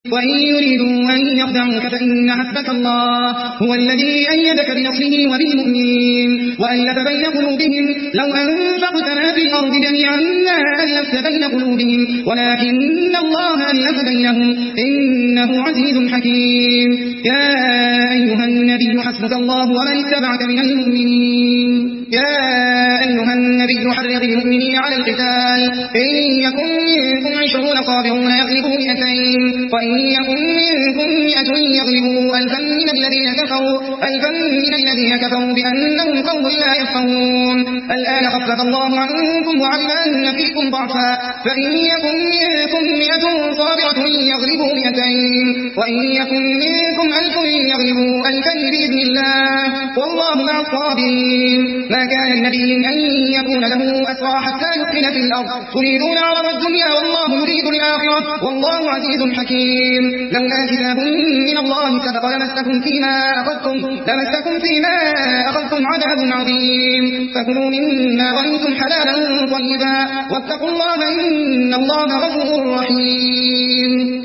وإن يريدوا أن يخدعوك فإن حسبك الله هو الذي أيدك بنصره وبالمؤمنين وألف بين قلوبهم لو أنفقت ما في الأرض جميعا ما ألفت بين قلوبهم ولكن الله ألف بينهم إنه عزيز حكيم. يا أيها النبي حسبك الله ومن اتبعك من المؤمنين. يا أيها النبي حرض المؤمنين على القتال إن يكن منكم 20 صابرون يغلبوا 200 وإن يكن منكم 100 يغلبوا 1000 من الذين كفروا بأنهم قوم لا يفقهون. الآن خفف الله عنكم وعلم أن فيكم ضعفا فإن يكن منكم 100 صابرة يغلبوا 200 وإن يكن منكم 1000 يغلبوا 2000 بإذن الله والله مع الصابرين. ما كان النبي أن يكون له أسرى حتى يثخن في الأرض تريدون عرض الدنيا والله يريد الآخرة والله عزيز حكيم. لولا كتاب من الله سبق لمسكم فيما أخذتم عذاب عظيم فكلوا مما غنمتم حلالا طيبا واتقوا الله إن الله غفور رحيم.